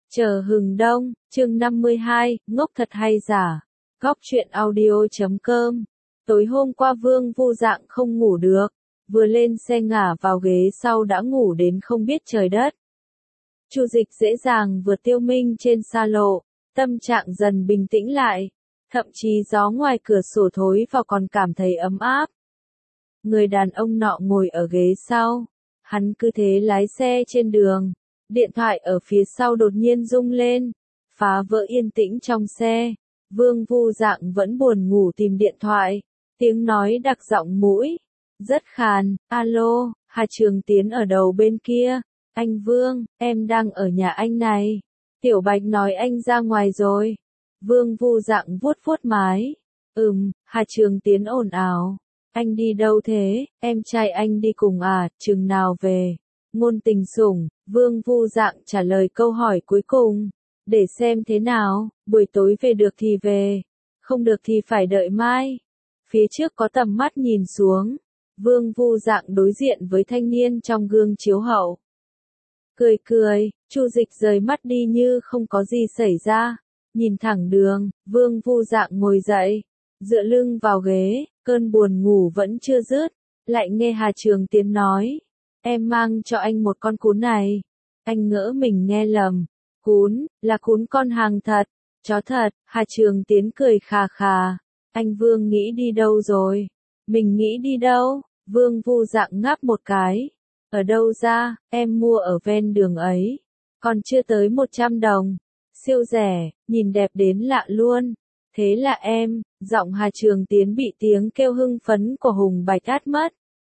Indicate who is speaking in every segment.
Speaker 1: Chờ hừng đông, chương 52, ngốc thật hay giả. Góc truyện audio.com. Tối hôm qua Vương Vu Dạng không ngủ được, vừa lên xe ngả vào ghế sau đã ngủ đến không biết trời đất. Chu Dịch dễ dàng vượt Tiêu Minh trên xa lộ, tâm trạng dần bình tĩnh lại, thậm chí gió ngoài cửa sổ thối vào còn cảm thấy ấm áp. Người đàn ông nọ ngồi ở ghế sau, hắn cứ thế lái xe trên đường. Điện thoại ở phía sau đột nhiên rung lên, phá vỡ yên tĩnh trong xe. Vương Vu Dạng vẫn buồn ngủ tìm điện thoại, tiếng nói đặc giọng mũi, rất khàn, alo, Hà Trường Tiến ở đầu bên kia, anh Vương, em đang ở nhà anh này. Tiểu Bạch nói anh ra ngoài rồi. Vương Vu Dạng vuốt vuốt mái, Hà Trường Tiến ồn ào, anh đi đâu thế, em trai anh đi cùng à, chừng nào về. Ngôn Tình Sủng, Vương Vu Dạng trả lời câu hỏi cuối cùng, để xem thế nào, buổi tối về được thì về, không được thì phải đợi mai. Phía trước có tầm mắt nhìn xuống, Vương Vu Dạng đối diện với thanh niên trong gương chiếu hậu. Cười cười, Chu Dịch rời mắt đi như không có gì xảy ra, nhìn thẳng đường, Vương Vu Dạng ngồi dậy, dựa lưng vào ghế, cơn buồn ngủ vẫn chưa dứt, lại nghe Hà Trường Tiến nói. Em mang cho anh một con cún này. Anh ngỡ mình nghe lầm. Cún, là cún con hàng thật. Chó thật, Hà Trường Tiến cười khà khà. Anh Vương nghĩ đi đâu rồi? Mình nghĩ đi đâu? Vương Vu Dạng ngáp một cái. Ở đâu ra, em mua ở ven đường ấy. Còn chưa tới 100 đồng. Siêu rẻ, nhìn đẹp đến lạ luôn. Thế là em, giọng Hà Trường Tiến bị tiếng kêu hưng phấn của Hùng Bạch át mất.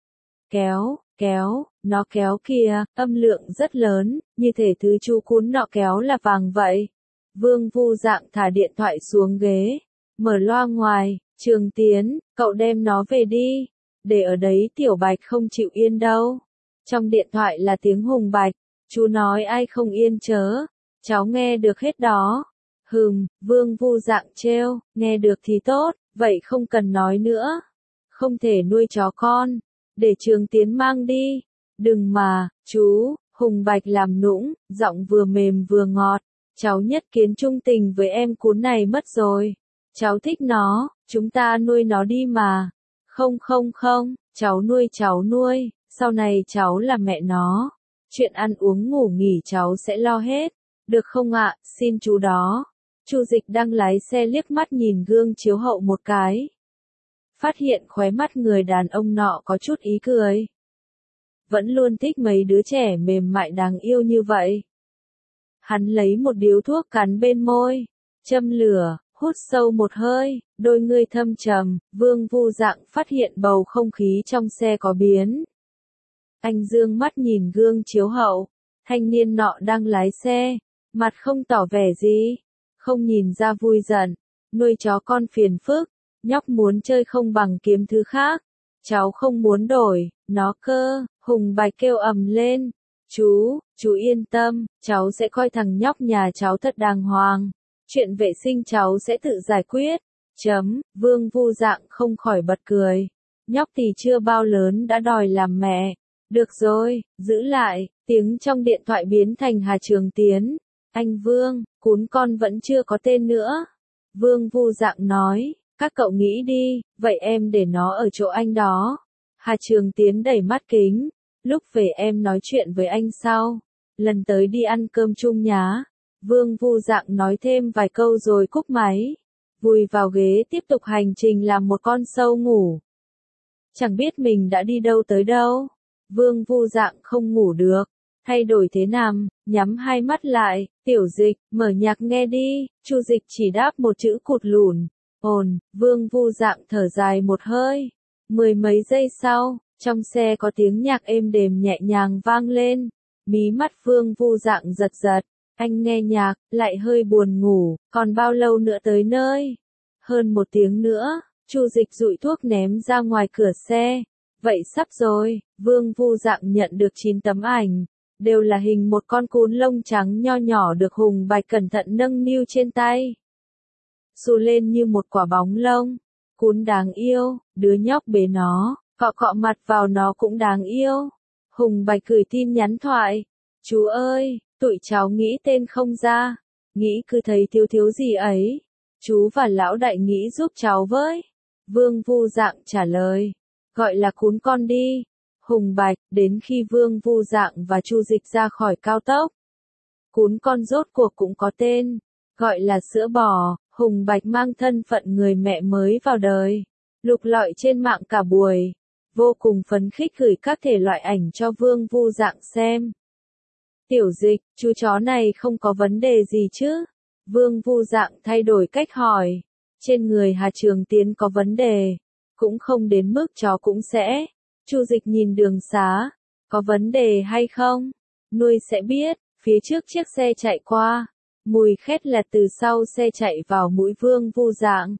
Speaker 1: Kéo, nó kéo kìa, âm lượng rất lớn, như thể thứ chú cún nọ kéo là vàng vậy. Vương Vu Dạng thả điện thoại xuống ghế, mở loa ngoài, Trường Tiến, cậu đem nó về đi, để ở đấy Tiểu Bạch không chịu yên đâu. Trong điện thoại là tiếng Hùng Bạch, chú nói ai không yên chớ, cháu nghe được hết đó. Vương Vu Dạng trêu, nghe được thì tốt, vậy không cần nói nữa. Không thể nuôi chó con. Để Trường Tiến mang đi. Đừng mà, chú, Hùng Bạch làm nũng, giọng vừa mềm vừa ngọt. Cháu nhất kiến trung tình với em cún này mất rồi. Cháu thích nó, chúng ta nuôi nó đi mà. Không, cháu nuôi, sau này cháu là mẹ nó. Chuyện ăn uống ngủ nghỉ cháu sẽ lo hết. Được không ạ, xin chú đó. Chu Dịch đang lái xe liếc mắt nhìn gương chiếu hậu một cái. Phát hiện khóe mắt người đàn ông nọ có chút ý cười. Vẫn luôn thích mấy đứa trẻ mềm mại đáng yêu như vậy. Hắn lấy một điếu thuốc cắn bên môi, châm lửa, hút sâu một hơi, đôi ngươi thâm trầm, Vương Vu Dạng phát hiện bầu không khí trong xe có biến. Anh dương mắt nhìn gương chiếu hậu, thanh niên nọ đang lái xe, mặt không tỏ vẻ gì, không nhìn ra vui giận, nuôi chó con phiền phức. Nhóc muốn chơi không bằng kiếm thứ khác. Cháu không muốn đổi, nó cơ, Hùng Bạch kêu ầm lên. Chú yên tâm, cháu sẽ coi thằng nhóc nhà cháu thật đàng hoàng. Chuyện vệ sinh cháu sẽ tự giải quyết. Vương Vu Dạng không khỏi bật cười. Nhóc thì chưa bao lớn đã đòi làm mẹ. Được rồi, giữ lại, tiếng trong điện thoại biến thành Hà Trường Tiến. Anh Vương, cún con vẫn chưa có tên nữa. Vương Vu Dạng nói. Các cậu nghĩ đi, vậy em để nó ở chỗ anh đó. Hà Trường Tiến đẩy mắt kính, lúc về em nói chuyện với anh sau. Lần tới đi ăn cơm chung nhá. Vương Vu Dạng nói thêm vài câu rồi cúp máy. Vùi vào ghế tiếp tục hành trình làm một con sâu ngủ. Chẳng biết mình đã đi đâu tới đâu. Vương Vu Dạng không ngủ được. Thay đổi thế nằm, nhắm hai mắt lại, Tiểu Dịch, mở nhạc nghe đi. Chu Dịch chỉ đáp một chữ cụt lủn. Vương Vu Dạng thở dài một hơi. 10 mấy giây sau, trong xe có tiếng nhạc êm đềm nhẹ nhàng vang lên. Mí mắt Vương Vu Dạng giật giật. Anh nghe nhạc, lại hơi buồn ngủ, còn bao lâu nữa tới nơi? Hơn 1 tiếng nữa, Chu Dịch dụi thuốc ném ra ngoài cửa xe. Vậy sắp rồi, Vương Vu Dạng nhận được 9 tấm ảnh. Đều là hình một con cún lông trắng nho nhỏ được Hùng Bạch cẩn thận nâng niu trên tay. Xù lên như một quả bóng lông. Cún đáng yêu, đứa nhóc bế nó, cọ mặt vào nó cũng đáng yêu. Hùng Bạch gửi tin nhắn thoại. Chú ơi, Tụi cháu nghĩ tên không ra, nghĩ cứ thấy thiếu thiếu gì ấy. Chú và lão đại nghĩ giúp cháu với. Vương Vu Dạng trả lời, gọi là cún con đi. Hùng Bạch, đến khi Vương Vu Dạng và Chu Dịch ra khỏi cao tốc. Cún con rốt cuộc cũng có tên, gọi là sữa bò. Hùng Bạch mang thân phận người mẹ mới vào đời. Lục lọi trên mạng cả buổi, vô cùng phấn khích gửi các thể loại ảnh cho Vương Vu Dạng xem. Tiểu Dịch, chú chó này không có vấn đề gì chứ? Vương Vu Dạng thay đổi cách hỏi. Trên người Hà Trường Tiến có vấn đề, cũng không đến mức chó cũng sẽ. Chu Dịch nhìn đường xá, có vấn đề hay không? Nuôi sẽ biết. Phía trước chiếc xe chạy qua, mùi khét lẹt từ sau xe chạy vào mũi Vương Vu Dạng.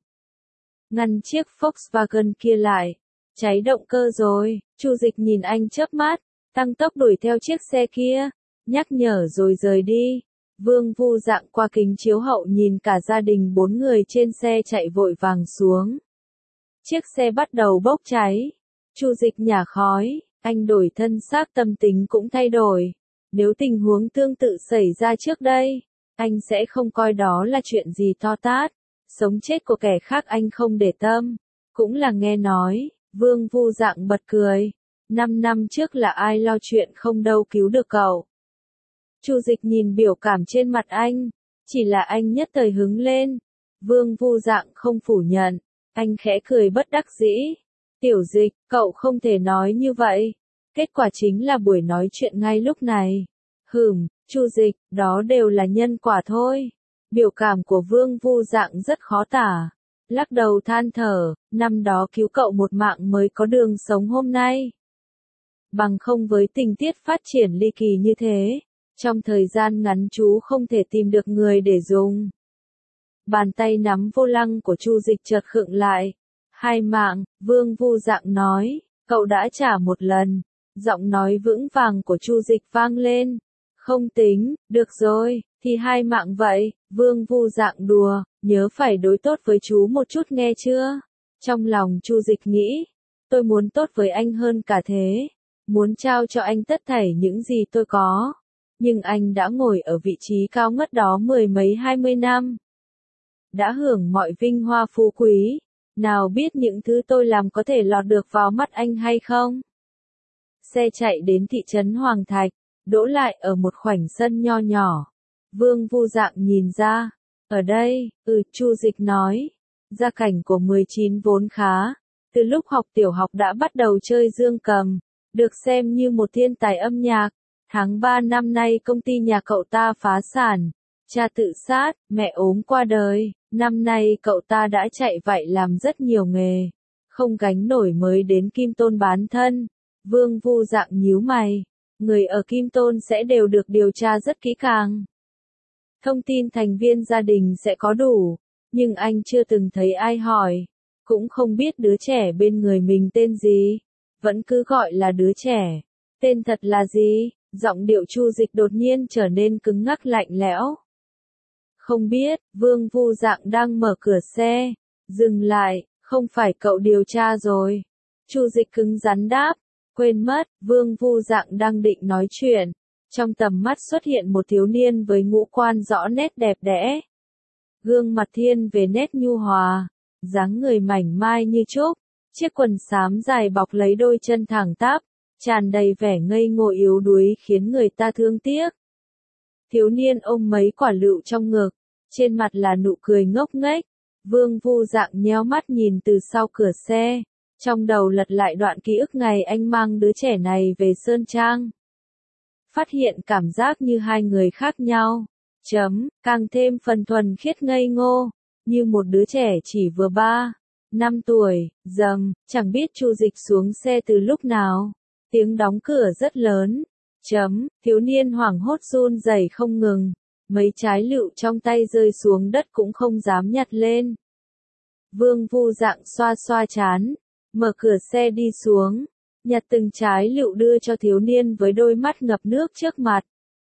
Speaker 1: Ngăn chiếc Volkswagen kia lại. Cháy động cơ rồi. Chu Dịch nhìn anh chớp mắt, tăng tốc đuổi theo chiếc xe kia, nhắc nhở rồi rời đi. Vương Vu Dạng qua kính chiếu hậu nhìn cả gia đình 4 người trên xe chạy vội vàng xuống. Chiếc xe bắt đầu bốc cháy. Chu Dịch nhả khói, anh đổi thân xác, tâm tính cũng thay đổi. Nếu tình huống tương tự xảy ra trước đây, anh sẽ không coi đó là chuyện gì to tát. Sống chết của kẻ khác anh không để tâm. Cũng là nghe nói. Vương Vu Dạng bật cười. 5 năm trước là ai lo chuyện không đâu cứu được cậu. Chu Dịch nhìn biểu cảm trên mặt anh. Chỉ là anh nhất thời hứng lên. Vương Vu Dạng không phủ nhận. Anh khẽ cười bất đắc dĩ. Tiểu Dịch, cậu không thể nói như vậy. Kết quả chính là buổi nói chuyện ngay lúc này. Chu Dịch, đó đều là nhân quả thôi. Biểu cảm của Vương Vu Dạng rất khó tả. Lắc đầu than thở, năm đó cứu cậu một mạng mới có đường sống hôm nay. Bằng không với tình tiết phát triển ly kỳ như thế, trong thời gian ngắn chú không thể tìm được người để dùng. Bàn tay nắm vô lăng của Chu Dịch chợt khựng lại. 2 mạng, Vương Vu Dạng nói, cậu đã trả một lần. Giọng nói vững vàng của Chu Dịch vang lên. Không tính, được rồi, thì 2 mạng vậy. Vương Vu Dạng đùa, nhớ phải đối tốt với chú một chút nghe chưa? Trong lòng Chu Dịch nghĩ, tôi muốn tốt với anh hơn cả thế. Muốn trao cho anh tất thảy những gì tôi có. Nhưng anh đã ngồi ở vị trí cao ngất đó 10 mấy 20 năm. Đã hưởng mọi vinh hoa phú quý. Nào biết những thứ tôi làm có thể lọt được vào mắt anh hay không? Xe chạy đến thị trấn Hoàng Thạch, đỗ lại ở một khoảnh sân nho nhỏ. Vương Vu Dạng nhìn ra. Ở đây, Chu Dịch nói. Gia cảnh của 19 vốn khá. Từ lúc học tiểu học đã bắt đầu chơi dương cầm. Được xem như một thiên tài âm nhạc. Tháng 3 năm nay công ty nhà cậu ta phá sản. Cha tự sát, mẹ ốm qua đời. Năm nay cậu ta đã chạy vạy làm rất nhiều nghề. Không gánh nổi mới đến Kim Tôn bán thân. Vương Vu Dạng nhíu mày. Người ở Kim Tôn sẽ đều được điều tra rất kỹ càng. Thông tin thành viên gia đình sẽ có đủ. Nhưng anh chưa từng thấy ai hỏi. Cũng không biết đứa trẻ bên người mình tên gì. Vẫn cứ gọi là đứa trẻ. Tên thật là gì? Giọng điệu Chu Dịch đột nhiên trở nên cứng ngắc lạnh lẽo. Không biết. Vương Vu Dạng đang mở cửa xe. Dừng lại. Không phải cậu điều tra rồi. Chu Dịch cứng rắn đáp. Quên mất. Vương Vu Dạng đang định nói chuyện. Trong tầm mắt xuất hiện một thiếu niên với ngũ quan rõ nét đẹp đẽ. Gương mặt thiên về nét nhu hòa. Dáng người mảnh mai như trúc. Chiếc quần xám dài bọc lấy đôi chân thẳng tắp. Tràn đầy vẻ ngây ngô yếu đuối khiến người ta thương tiếc. Thiếu niên ôm mấy quả lựu trong ngực. Trên mặt là nụ cười ngốc nghếch. Vương Vu Dạng nhéo mắt nhìn từ sau cửa xe. Trong đầu lật lại đoạn ký ức ngày anh mang đứa trẻ này về Sơn Trang. Phát hiện cảm giác như hai người khác nhau. Càng thêm phần thuần khiết ngây ngô. Như một đứa trẻ chỉ vừa 3-5 tuổi. Chẳng biết Chu Dịch xuống xe từ lúc nào. Tiếng đóng cửa rất lớn. Thiếu niên hoảng hốt run rẩy không ngừng. Mấy trái lựu trong tay rơi xuống đất cũng không dám nhặt lên. Vương Vu Dạng xoa xoa trán. Mở cửa xe đi xuống. Nhặt từng trái lựu đưa cho thiếu niên với đôi mắt ngập nước trước mặt.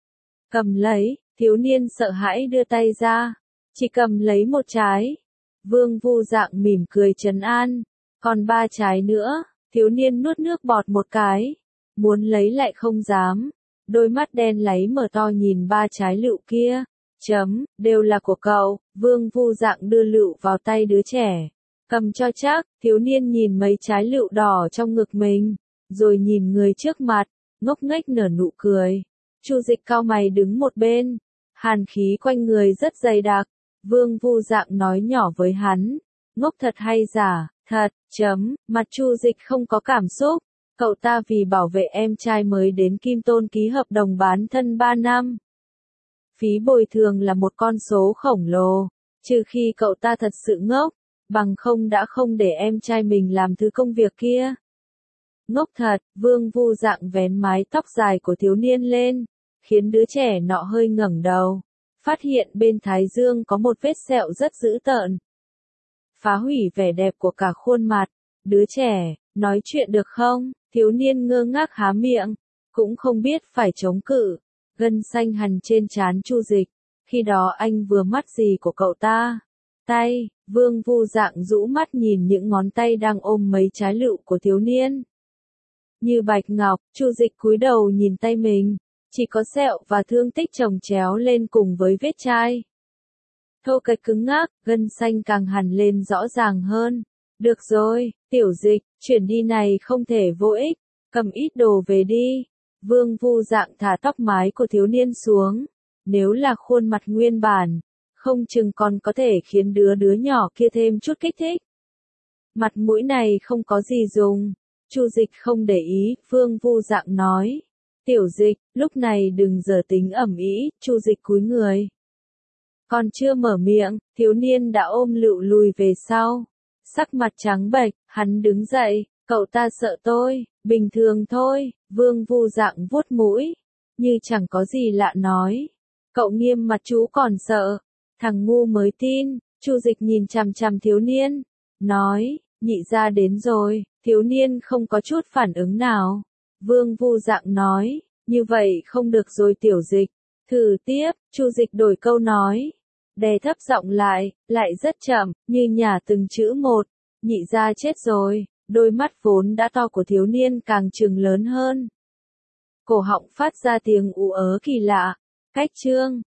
Speaker 1: Cầm lấy. Thiếu niên sợ hãi đưa tay ra. Chỉ cầm lấy một trái. Vương Vu Dạng mỉm cười trấn an. Còn 3 trái nữa. Thiếu niên nuốt nước bọt một cái. Muốn lấy lại không dám. đôi mắt đen láy mở to nhìn ba trái lựu kia. Đều là của cậu, Vương Vu Dạng đưa lựu vào tay đứa trẻ. Cầm cho chắc, thiếu niên nhìn mấy trái lựu đỏ trong ngực mình, rồi nhìn người trước mặt, ngốc nghếch nở nụ cười. Chu Dịch cau mày đứng một bên, hàn khí quanh người rất dày đặc. Vương Vu Dạng nói nhỏ với hắn, ngốc thật hay giả, thật, mặt Chu Dịch không có cảm xúc. Cậu ta vì bảo vệ em trai mới đến Kim Tôn ký hợp đồng bán thân 3 năm. Phí bồi thường là một con số khổng lồ, trừ khi cậu ta thật sự ngốc, bằng không đã không để em trai mình làm thứ công việc kia. Ngốc thật, Vương Vu Dạng vén mái tóc dài của thiếu niên lên, khiến đứa trẻ nọ hơi ngẩng đầu, phát hiện bên thái dương có một vết sẹo rất dữ tợn. Phá hủy vẻ đẹp của cả khuôn mặt, đứa trẻ, nói chuyện được không? Thiếu niên ngơ ngác há miệng, cũng không biết phải chống cự, gân xanh hằn trên trán Chu Dịch, khi đó anh vừa mắt gì của cậu ta? Tay, Vương Vu Dạng rũ mắt nhìn những ngón tay đang ôm mấy trái lựu của thiếu niên. Như bạch ngọc, Chu Dịch cúi đầu nhìn tay mình, chỉ có sẹo và thương tích chồng chéo lên cùng với vết chai. Thô kệch cứng ngắc, gân xanh càng hằn lên rõ ràng hơn. Được rồi, Tiểu Dịch, chuyển đi này không thể vô ích, cầm ít đồ về đi. Vương Vu Dạng thả tóc mái của thiếu niên xuống, nếu là khuôn mặt nguyên bản, không chừng còn có thể khiến đứa nhỏ kia thêm chút kích thích. Mặt mũi này không có gì dùng. Chu Dịch không để ý, Vương Vu Dạng nói. Tiểu Dịch, lúc này đừng giở tính ẩm ý, Chu Dịch cúi người. Còn chưa mở miệng, thiếu niên đã ôm lựu lùi về sau. Sắc mặt trắng bệch, hắn đứng dậy, cậu ta sợ tôi, bình thường thôi, Vương Vu Dạng vuốt mũi, như chẳng có gì lạ nói. Cậu nghiêm mặt chú còn sợ, thằng ngu mới tin. Chu Dịch nhìn chằm chằm thiếu niên, nói, nhị gia đến rồi. Thiếu niên không có chút phản ứng nào. Vương Vu Dạng nói, như vậy không được rồi Tiểu Dịch. Thử tiếp, Chu Dịch đổi câu nói. Đè thấp giọng lại rất chậm, như nhả từng chữ một. Nhị gia chết rồi, đôi mắt vốn đã to của thiếu niên càng trừng lớn hơn. Cổ họng phát ra tiếng ú ớ kỳ lạ. Cách chương